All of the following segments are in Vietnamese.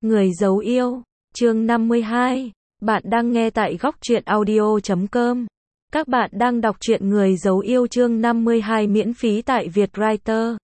Người giấu yêu, chương 52. Bạn đang nghe tại góc truyện audio.com. Các bạn đang đọc truyện Người giấu yêu chương 52 miễn phí tại Vietwriter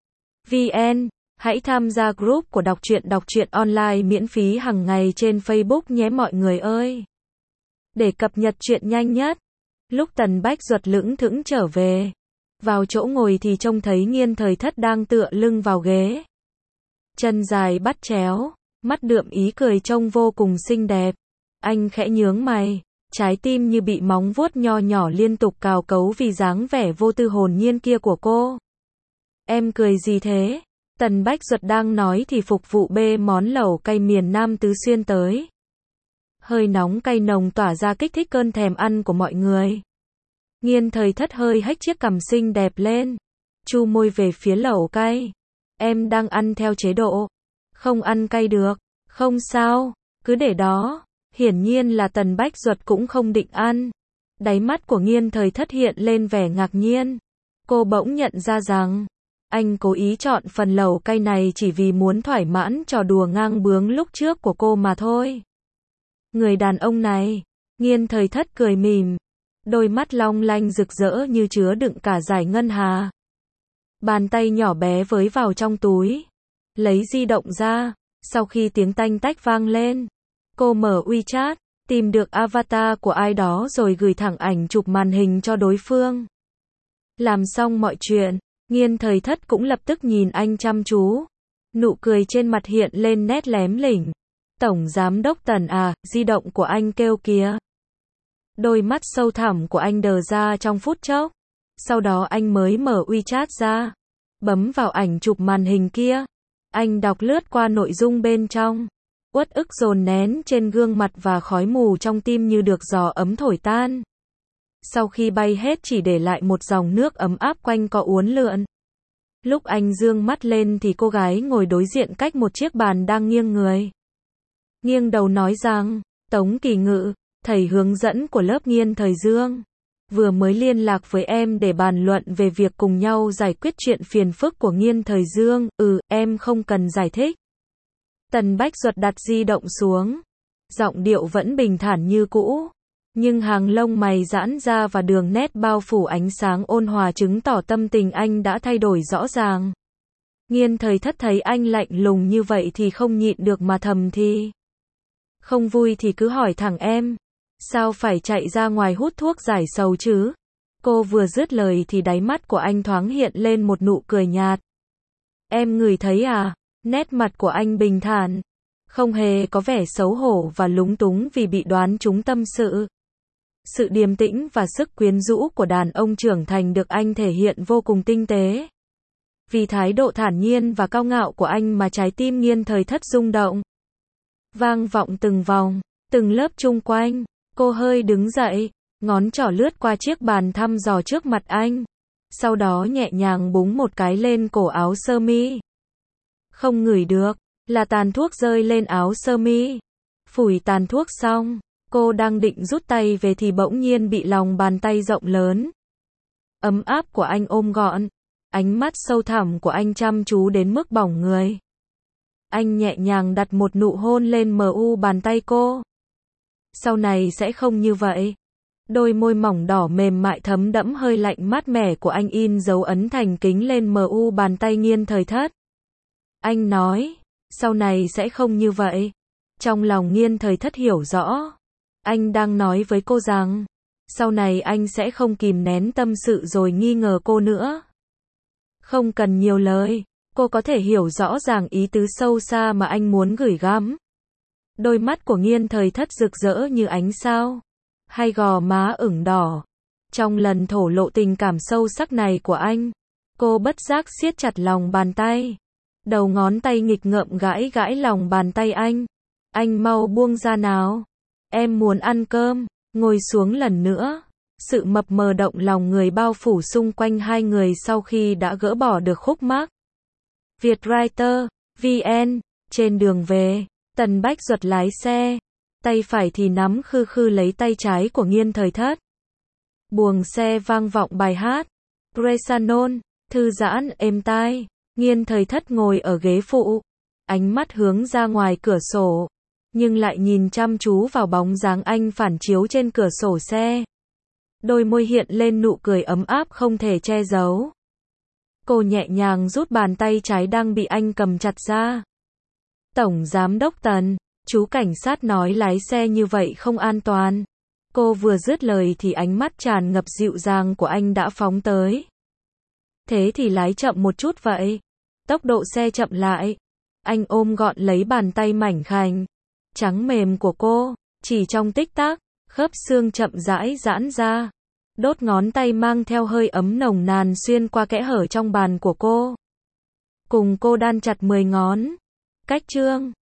VN. Hãy tham gia group của đọc truyện online miễn phí hàng ngày trên Facebook nhé mọi người ơi. Để cập nhật truyện nhanh nhất. Lúc Tần Bách Duật lững thững trở về, vào chỗ ngồi thì trông thấy Nghiên Thời Thất đang tựa lưng vào ghế. Chân dài bắt chéo, mắt đượm ý cười trông vô cùng xinh đẹp. Anh khẽ nhướng mày, trái tim như bị móng vuốt nho nhỏ liên tục cào cấu vì dáng vẻ vô tư hồn nhiên kia của cô. Em cười gì thế? Tần Bách Duật đang nói thì phục vụ bê món lẩu cay miền Nam Tứ Xuyên tới. Hơi nóng cay nồng tỏa ra kích thích cơn thèm ăn của mọi người. Nghiên Thời Thất hơi hếch chiếc cằm xinh đẹp lên, chu môi về phía lẩu cay. Em đang ăn theo chế độ, không ăn cay được. Không sao, cứ để đó. Hiển nhiên là Tần Bách Duật cũng không định ăn. Đáy mắt của Nghiên Thời Thất hiện lên vẻ ngạc nhiên. Cô bỗng nhận ra rằng anh cố ý chọn phần lẩu cay này chỉ vì muốn thỏa mãn trò đùa ngang bướng lúc trước của cô mà thôi. Người đàn ông này, Nghiên Thời Thất cười mỉm, đôi mắt long lanh rực rỡ như chứa đựng cả dải ngân hà. Bàn tay nhỏ bé với vào trong túi, lấy di động ra. Sau khi tiếng tanh tách vang lên, cô mở WeChat, tìm được avatar của ai đó rồi gửi thẳng ảnh chụp màn hình cho đối phương. Làm xong mọi chuyện, Nghiên Thời Thất cũng lập tức nhìn anh chăm chú. Nụ cười trên mặt hiện lên nét lém lỉnh. Tổng giám đốc Tần à, di động của anh kêu kìa. Đôi mắt sâu thẳm của anh đờ ra trong phút chốc. Sau đó anh mới mở WeChat ra, bấm vào ảnh chụp màn hình kia. Anh đọc lướt qua nội dung bên trong. Uất ức dồn nén trên gương mặt và khói mù trong tim như được gió ấm thổi tan. Sau khi bay hết chỉ để lại một dòng nước ấm áp quanh co uốn lượn. Lúc anh dương mắt lên thì cô gái ngồi đối diện cách một chiếc bàn đang nghiêng người. Nghiêng đầu nói rằng, Tống Kỳ Ngự, thầy hướng dẫn của lớp Nghiên Thời Dương, vừa mới liên lạc với em để bàn luận về việc cùng nhau giải quyết chuyện phiền phức của Nghiên Thời Dương. Em không cần giải thích. Tần Bách Duật đặt di động xuống. Giọng điệu vẫn bình thản như cũ. Nhưng hàng lông mày giãn ra và đường nét bao phủ ánh sáng ôn hòa chứng tỏ tâm tình anh đã thay đổi rõ ràng. Nghiên Thời Thất thấy anh lạnh lùng như vậy thì không nhịn được mà thầm thì. Không vui thì cứ hỏi thẳng em. Sao phải chạy ra ngoài hút thuốc giải sầu chứ? Cô vừa dứt lời thì đáy mắt của anh thoáng hiện lên một nụ cười nhạt. Em ngửi thấy à? Nét mặt của anh bình thản, không hề có vẻ xấu hổ và lúng túng vì bị đoán trúng tâm sự. Sự điềm tĩnh và sức quyến rũ của đàn ông trưởng thành được anh thể hiện vô cùng tinh tế. Vì thái độ thản nhiên và cao ngạo của anh mà trái tim Nghiên Thời Thất rung động. Vang vọng từng vòng, từng lớp chung quanh. Cô hơi đứng dậy, ngón trỏ lướt qua chiếc bàn thăm dò trước mặt anh. Sau đó nhẹ nhàng búng một cái lên cổ áo sơ mi. Không ngửi được, là tàn thuốc rơi lên áo sơ mi. Phủi tàn thuốc xong, cô đang định rút tay về thì bỗng nhiên bị lòng bàn tay rộng lớn, ấm áp của anh ôm gọn. Ánh mắt sâu thẳm của anh chăm chú đến mức bỏng người. Anh nhẹ nhàng đặt một nụ hôn lên mu bàn tay cô. Sau này sẽ không như vậy. Đôi môi mỏng đỏ mềm mại thấm đẫm hơi lạnh mát mẻ của anh in dấu ấn thành kính lên mu bàn tay Nghiên Thời Thất. Anh nói, sau này sẽ không như vậy. Trong lòng Nghiên Thời Thất hiểu rõ. Anh đang nói với cô rằng, sau này anh sẽ không kìm nén tâm sự rồi nghi ngờ cô nữa. Không cần nhiều lời, cô có thể hiểu rõ ràng ý tứ sâu xa mà anh muốn gửi gắm. Đôi mắt của Nghiên Thời Thất rực rỡ như ánh sao, hai gò má ửng đỏ. Trong lần thổ lộ tình cảm sâu sắc này của anh, cô bất giác siết chặt lòng bàn tay. Đầu ngón tay nghịch ngợm gãi gãi lòng bàn tay anh. Anh mau buông ra nào. Em muốn ăn cơm. Ngồi xuống lần nữa. Sự mập mờ động lòng người bao phủ xung quanh hai người sau khi đã gỡ bỏ được khúc mắc. Vietwriter VN. Trên đường về, Tần Bách Duật lái xe. Tay phải thì nắm khư khư lấy tay trái của Nghiên Thời Thất. Buồng xe vang vọng bài hát Presanon, thư giãn êm tai. Nghiên Thời Thất ngồi ở ghế phụ. ánh mắt hướng ra ngoài cửa sổ, nhưng lại nhìn chăm chú vào bóng dáng anh phản chiếu trên cửa sổ xe. Đôi môi hiện lên nụ cười ấm áp không thể che giấu. Cô nhẹ nhàng rút bàn tay trái đang bị anh cầm chặt ra. Tổng giám đốc Tần, chú cảnh sát nói lái xe như vậy không an toàn. Cô vừa dứt lời thì ánh mắt tràn ngập dịu dàng của anh đã phóng tới. Thế thì lái chậm một chút vậy. Tốc độ xe chậm lại. Anh ôm gọn lấy bàn tay mảnh khảnh, trắng mềm của cô. Chỉ trong tích tắc, khớp xương chậm rãi giãn ra. Đốt ngón tay mang theo hơi ấm nồng nàn xuyên qua kẽ hở trong bàn của cô. Cùng cô đan chặt 10 ngón. Cách chương